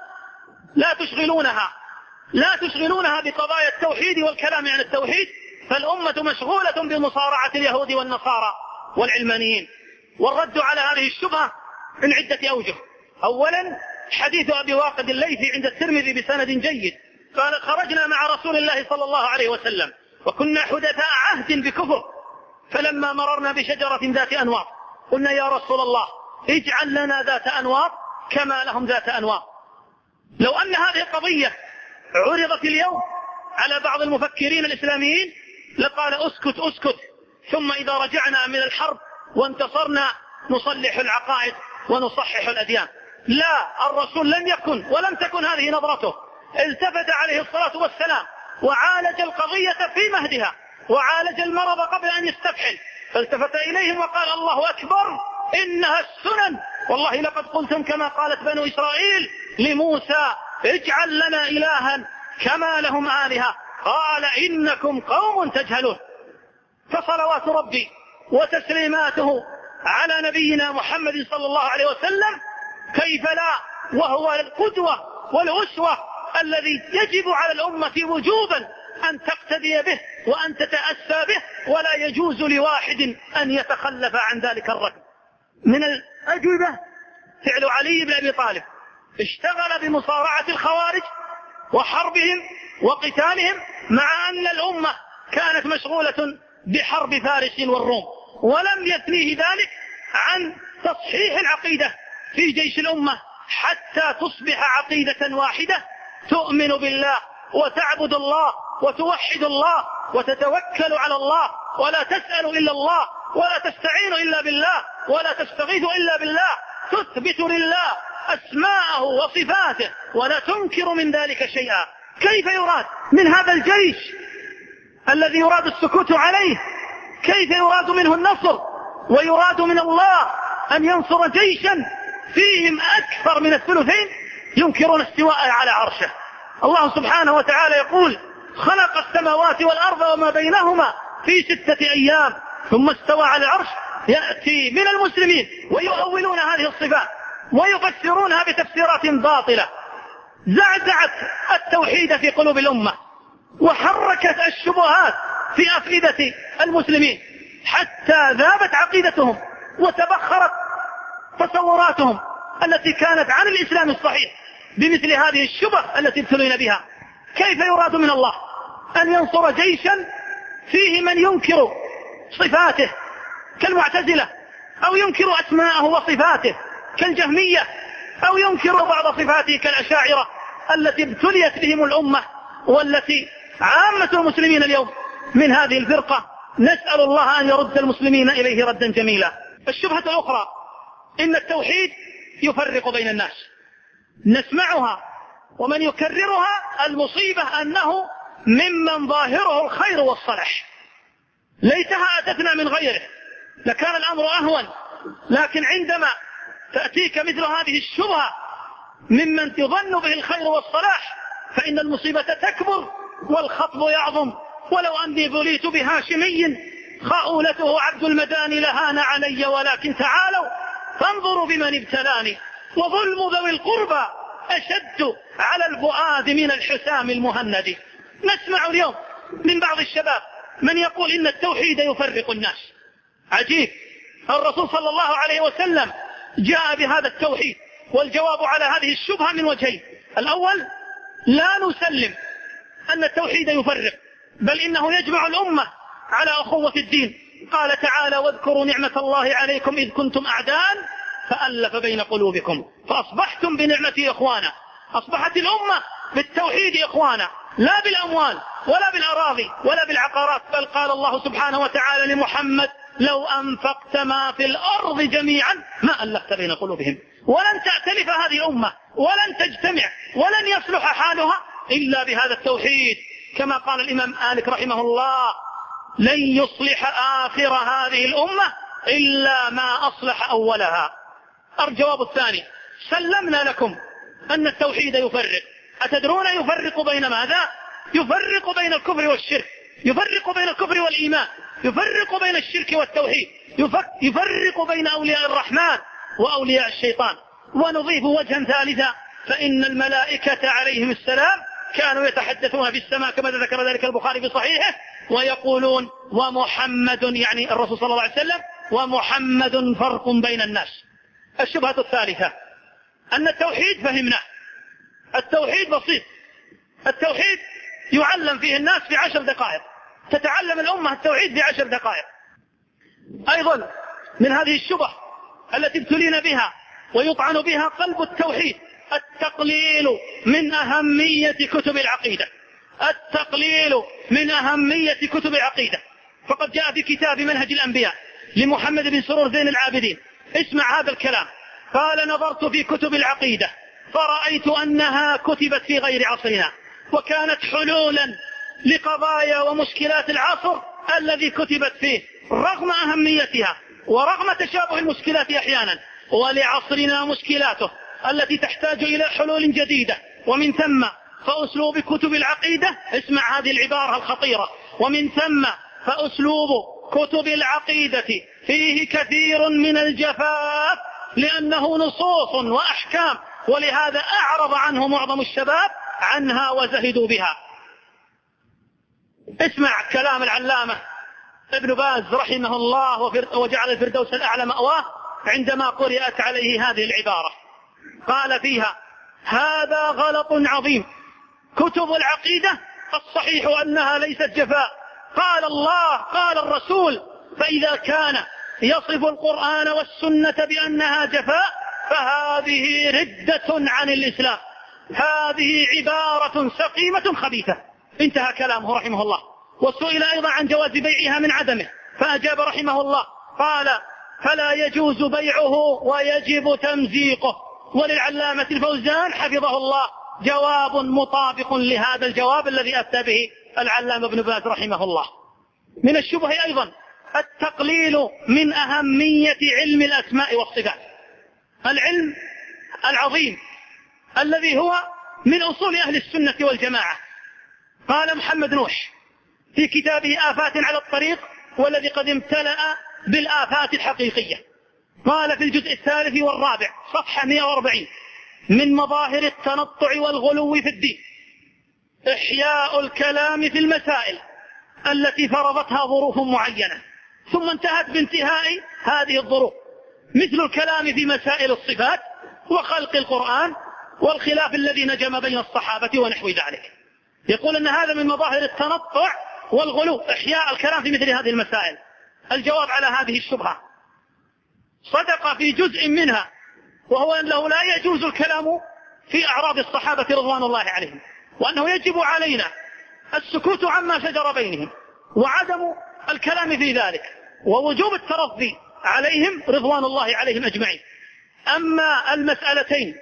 لا تشغلونها بقضايا التوحيد والكلام عن التوحيد، فالأمة مشغولة بمصارعة اليهود والنصارى والعلمانيين. والرد على هذه الشبهة من عدة أوجه. أولا، حديث أبي واقد الليثي عند الترمذي بسند جيد قال: خرجنا مع رسول الله صلى الله عليه وسلم وكنا حدثاء عهد بكفر، فلما مررنا بشجرة ذات أنواط قلنا: يا رسول الله، اجعل لنا ذات أنواط كما لهم ذات أنواط. لو أن هذه القضية عرضت اليوم على بعض المفكرين الإسلاميين لقال: اسكت، ثم إذا رجعنا من الحرب وانتصرنا نصلح العقائد ونصحح الأديان. لا، الرسول لم يكن ولم تكن هذه نظرته. التفت عليه الصلاة والسلام وعالج القضية في مهدها، وعالج المرض قبل أن يستفحل، فالتفت إليهم وقال: الله أكبر، إنها السنن، والله لقد قلتم كما قالت بنو إسرائيل لموسى: اجعل لنا إلها كما لهم آلهة، قال: إنكم قوم تجهلون. فصلوات ربي وتسليماته على نبينا محمد صلى الله عليه وسلم، كيف لا، وهو القدوة والأسوة الذي يجب على الأمة وجوبا أن تقتدي به وأن تتأسى به، ولا يجوز لواحد أن يتخلف عن ذلك الركب. من الأجوبة فعل علي بن أبي طالب، اشتغل بمصارعة الخوارج وحربهم وقتالهم، مع أن الأمة كانت مشغولة بحرب فارس والروم، ولم يثنيه ذلك عن تصحيح العقيدة في جيش الأمة حتى تصبح عقيدة واحدة تؤمن بالله وتعبد الله وتوحد الله وتتوكل على الله، ولا تسأل إلا الله، ولا تستعين إلا بالله، ولا تستغيث إلا بالله، تثبت لله أسماءه وصفاته ولا تنكر من ذلك شيئا. كيف يراد من هذا الجيش الذي يراد السكوت عليه، كيف يراد منه النصر، ويراد من الله أن ينصر جيشا فيهم أكثر من الثلثين ينكرون استواء على عرشه؟ الله سبحانه وتعالى يقول: خلق السماوات والأرض وما بينهما في 6 أيام ثم استوى على العرش. يأتي من المسلمين ويؤولون هذه الصفات ويفسرونها بتفسيرات باطلة زعزعت التوحيد في قلوب الأمة، وحركت الشبهات في أفئدة المسلمين حتى ذابت عقيدتهم وتبخرت تصوراتهم التي كانت عن الإسلام الصحيح بمثل هذه الشبه التي ابتلين بها. كيف يراد من الله أن ينصر جيشا فيه من ينكر صفاته كالمعتزلة، أو ينكر أسماءه وصفاته كالجهمية، أو ينكر بعض صفاته كالأشاعرة التي ابتليت بهم الأمة، والتي عامة المسلمين اليوم من هذه الفرقة؟ نسأل الله أن يرد المسلمين إليه ردا جميلا. الشبهة الأخرى: إن التوحيد يفرق بين الناس، نسمعها ومن يكررها. المصيبة أنه ممن ظاهره الخير والصلاح. ليتها أتتنا من غيره لكان الأمر أهون، لكن عندما تأتيك مثل هذه الشبهة ممن تظن به الخير والصلاح فإن المصيبة تكبر والخطب يعظم. ولو أني بليت بهاشمي خاؤلته عبد المداني لهان علي، ولكن تعالوا فانظروا بمن ابتلاني، وظلم ذوي القربى أشد على الفؤاد من الحسام المهند. نسمع اليوم من بعض الشباب من يقول إن التوحيد يفرق الناس. عجيب، الرسول صلى الله عليه وسلم جاء بهذا التوحيد، والجواب على هذه الشبهة من وجهين: الأول، لا نسلم أن التوحيد يفرق، بل إنه يجمع الأمة على أخوة الدين. قال تعالى: واذكروا نعمة الله عليكم إذ كنتم أعداء فألف بين قلوبكم فأصبحتم بنعمتي إخوانا. أصبحت الأمة بالتوحيد إخوانا، لا بالأموال ولا بالأراضي ولا بالعقارات. بل قال الله سبحانه وتعالى لمحمد: لو أنفقت ما في الأرض جميعا ما ألفت بين قلوبهم. ولن تأتلف هذه الأمة ولن تجتمع ولن يصلح حالها إلا بهذا التوحيد، كما قال الإمام مالك رحمه الله: لن يصلح آخر هذه الأمة إلا ما أصلح أولها. الجواب الثاني: سلمنا لكم أن التوحيد يفرق. أتدرون يفرق بين ماذا؟ يفرق بين الكفر والشرك، يفرق بين الكفر والإيمان، يفرق بين الشرك والتوحيد، يفرق بين أولياء الرحمن وأولياء الشيطان. ونضيف وجها ثالثا، فإن الملائكة عليهم السلام كانوا يتحدثون في السماء كما ذكر ذلك البخاري في صحيحه، ويقولون ومحمد، يعني الرسول صلى الله عليه وسلم، ومحمد فرق بين الناس. الشبهة الثالثة أن التوحيد فهمناه، التوحيد بسيط، التوحيد يعلم فيه الناس في 10 دقائق، تتعلم الأمة التوحيد في 10 دقائق. أيضا من هذه الشبه التي ابتلينا بها ويطعن بها قلب التوحيد التقليل من أهمية كتب العقيدة، التقليل من أهمية كتب العقيدة. فقد جاء في كتاب منهج الأنبياء لمحمد بن سرور زين العابدين، اسمع هذا الكلام، قال: نظرت في كتب العقيدة فرأيت أنها كتبت في غير عصرنا، وكانت حلولا لقضايا ومشكلات العصر الذي كتبت فيه، رغم أهميتها ورغم تشابه المشكلات أحيانا، ولعصرنا مشكلاته التي تحتاج إلى حلول جديدة. ومن ثم فأسلوب كتب العقيدة، اسمع هذه العبارة الخطيرة، ومن ثم فأسلوب كتب العقيدة فيه كثير من الجفاف، لأنه نصوص وأحكام، ولهذا أعرض عنه معظم الشباب عنها وزهدوا بها. اسمع كلام العلامة ابن باز رحمه الله وجعل الفردوس الأعلى مأواه عندما قرأت عليه هذه العبارة، قال فيها: هذا غلط عظيم، كتب العقيدة الصحيح أنها ليست جفاء، قال الله قال الرسول، فإذا كان يصف القرآن والسنة بأنها جفاء فهذه ردة عن الإسلام، هذه عبارة سقيمة خبيثة. انتهى كلامه رحمه الله. وسئل أيضا عن جواز بيعها من عدمه، فأجاب رحمه الله قال: فلا يجوز بيعه ويجب تمزيقه. وللعلامة الفوزان حفظه الله جواب مطابق لهذا الجواب الذي أفتى به العلامة ابن باز رحمه الله. من الشبه أيضا التقليل من أهمية علم الأسماء والصفات، العلم العظيم الذي هو من أصول أهل السنة والجماعة. قال محمد نوح في كتابه آفات على الطريق، والذي قد امتلأ بالآفات الحقيقية، قال في الجزء 3 والرابع صفحة 140: من مظاهر التنطع والغلو في الدين إحياء الكلام في المسائل التي فرضتها ظروف معينة، ثم انتهت بانتهاء هذه الظروف، مثل الكلام في مسائل الصفات وخلق القرآن والخلاف الذي نجم بين الصحابة ونحو ذلك. يقول أن هذا من مظاهر التنطع والغلو، إحياء الكلام في مثل هذه المسائل. الجواب على هذه الشبهة صدق في جزء منها، وهو أنه لا يجوز الكلام في أعراض الصحابة رضوان الله عليهم، وأنه يجب علينا السكوت عما شجر بينهم وعدم الكلام في ذلك، ووجوب الترضي عليهم رضوان الله عليهم أجمعين. أما المسألتين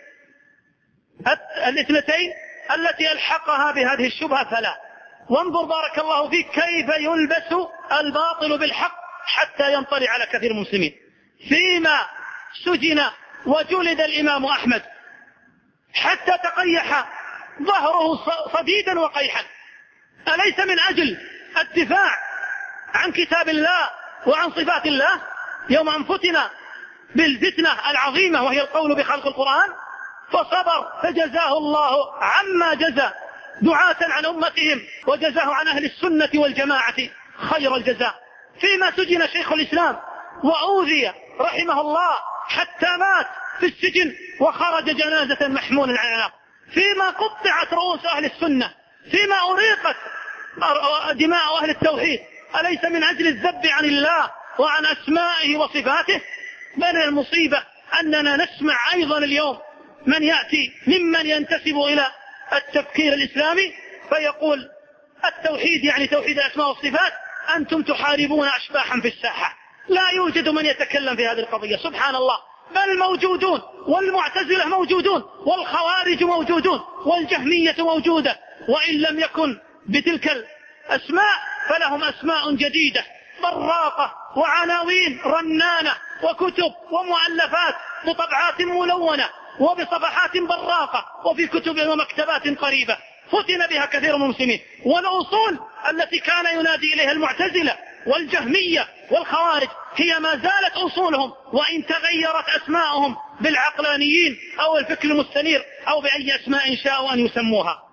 الاثنتين التي ألحقها بهذه الشبهة فلا. وانظر بارك الله فيك كيف يلبس الباطل بالحق حتى ينطلع على كثير من المسلمين. فيما سجن وجلد الإمام أحمد حتى تقيح ظهره صديدا وقيحا، أليس من أجل الدفاع عن كتاب الله وعن صفات الله؟ يوم أن فتن بالفتنة العظيمة وهي القول بخلق القرآن فصبر، فجزاه الله عما جزى دعاة عن أمتهم، وجزاه عن أهل السنة والجماعة خير الجزاء. فيما سجن شيخ الإسلام وأوذي رحمه الله حتى مات في السجن وخرج جنازة محمولا على العناق، فيما قطعت رؤوس أهل السنة، فيما أريقت دماء أهل التوحيد، أليس من أجل الذب عن الله وعن أسمائه وصفاته؟ بل المصيبة أننا نسمع أيضا اليوم من يأتي ممن ينتسب إلى التفكير الإسلامي فيقول التوحيد يعني توحيد الأسماء والصفات، أنتم تحاربون أشباحا في الساحة. لا يوجد من يتكلم في هذه القضية، سبحان الله، بل موجودون، والمعتزلة موجودون، والخوارج موجودون، والجهمية موجودة، وإن لم يكن بتلك الأسماء فلهم أسماء جديدة براقة وعناوين رنانة وكتب ومؤلفات بطبعات ملونة وبصفحات براقة وفي كتب ومكتبات قريبة فتن بها كثير من المسلمين. والأصول التي كان ينادي إليها المعتزلة والجهمية والخوارج هي ما زالت أصولهم، وإن تغيرت أسماءهم بالعقلانيين أو الفكر المستنير أو بأي أسماء شاءوا أن يسموها.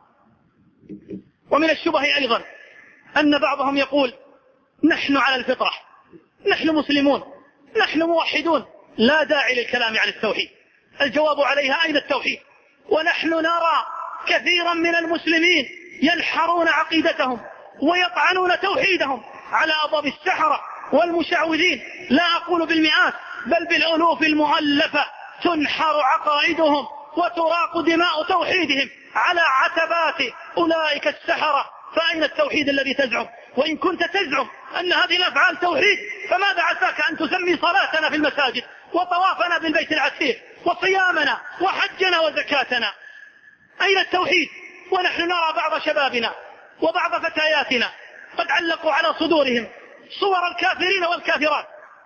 ومن الشبه أيضا أن بعضهم يقول نحن على الفطرة، نحن مسلمون، نحن موحدون، لا داعي للكلام عن التوحيد. الجواب عليها أين التوحيد؟ ونحن نرى كثيرا من المسلمين ينحرون عقيدتهم ويطعنون توحيدهم على أضرب السحرة والمشعوذين، لا أقول بالمئات بل بالألوف المؤلفة، تنحر عقائدهم وتراق دماء توحيدهم على عتبات أولئك السحرة. فأين التوحيد الذي تزعم؟ وإن كنت تزعم أن هذه الأفعال توحيد فماذا عساك أن تسمي صلاتنا في المساجد وطوافنا بالبيت العتيق وصيامنا وحجنا وزكاتنا؟ أين التوحيد؟ ونحن نرى بعض شبابنا وبعض فتياتنا قد علقوا على صدورهم صور الكافرين والكافرات،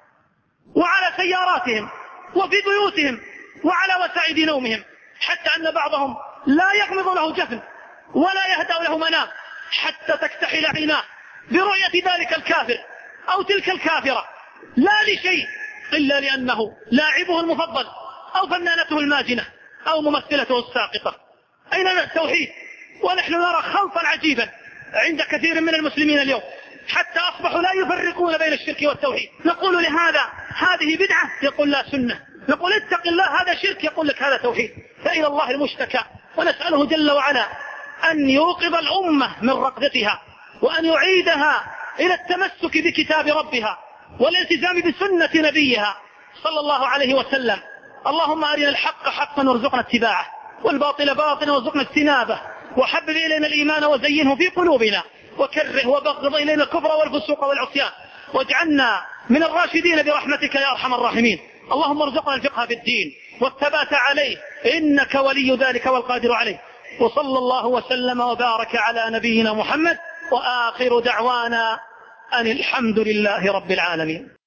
وعلى سياراتهم وفي بيوتهم وعلى وسائد نومهم، حتى أن بعضهم لا يغمض له جفن ولا يهدأ له منام حتى تكتحل عيناه برؤية ذلك الكافر أو تلك الكافرة، لا لشيء إلا لأنه لاعبه المفضل أو فنانته الماجنة أو ممثلته الساقطة. أين التوحيد؟ ونحن نرى خلطا عجيبا عند كثير من المسلمين اليوم، حتى أصبحوا لا يفرقون بين الشرك والتوحيد. نقول لهذا هذه بدعة، يقول لا سنة. نقول اتق الله، هذا شرك، يقول لك هذا توحيد. فإلى الله المشتكى، ونسأله جل وعلا أن يوقظ الأمة من رقدتها وأن يعيدها إلى التمسك بكتاب ربها والالتزام بسنة نبيها صلى الله عليه وسلم. اللهم أرنا الحق حقا وارزقنا اتباعه، والباطل باطلا وارزقنا اجتنابه، وحبب إلينا الإيمان وزينه في قلوبنا، وكره وبغض إلينا الكفر والفسوق والعصيان، واجعلنا من الراشدين برحمتك يا أرحم الراحمين. اللهم ارزقنا الفقه في الدين والثبات عليه، إنك ولي ذلك والقادر عليه. وصلى الله وسلم وبارك على نبينا محمد، وآخر دعوانا أن الحمد لله رب العالمين.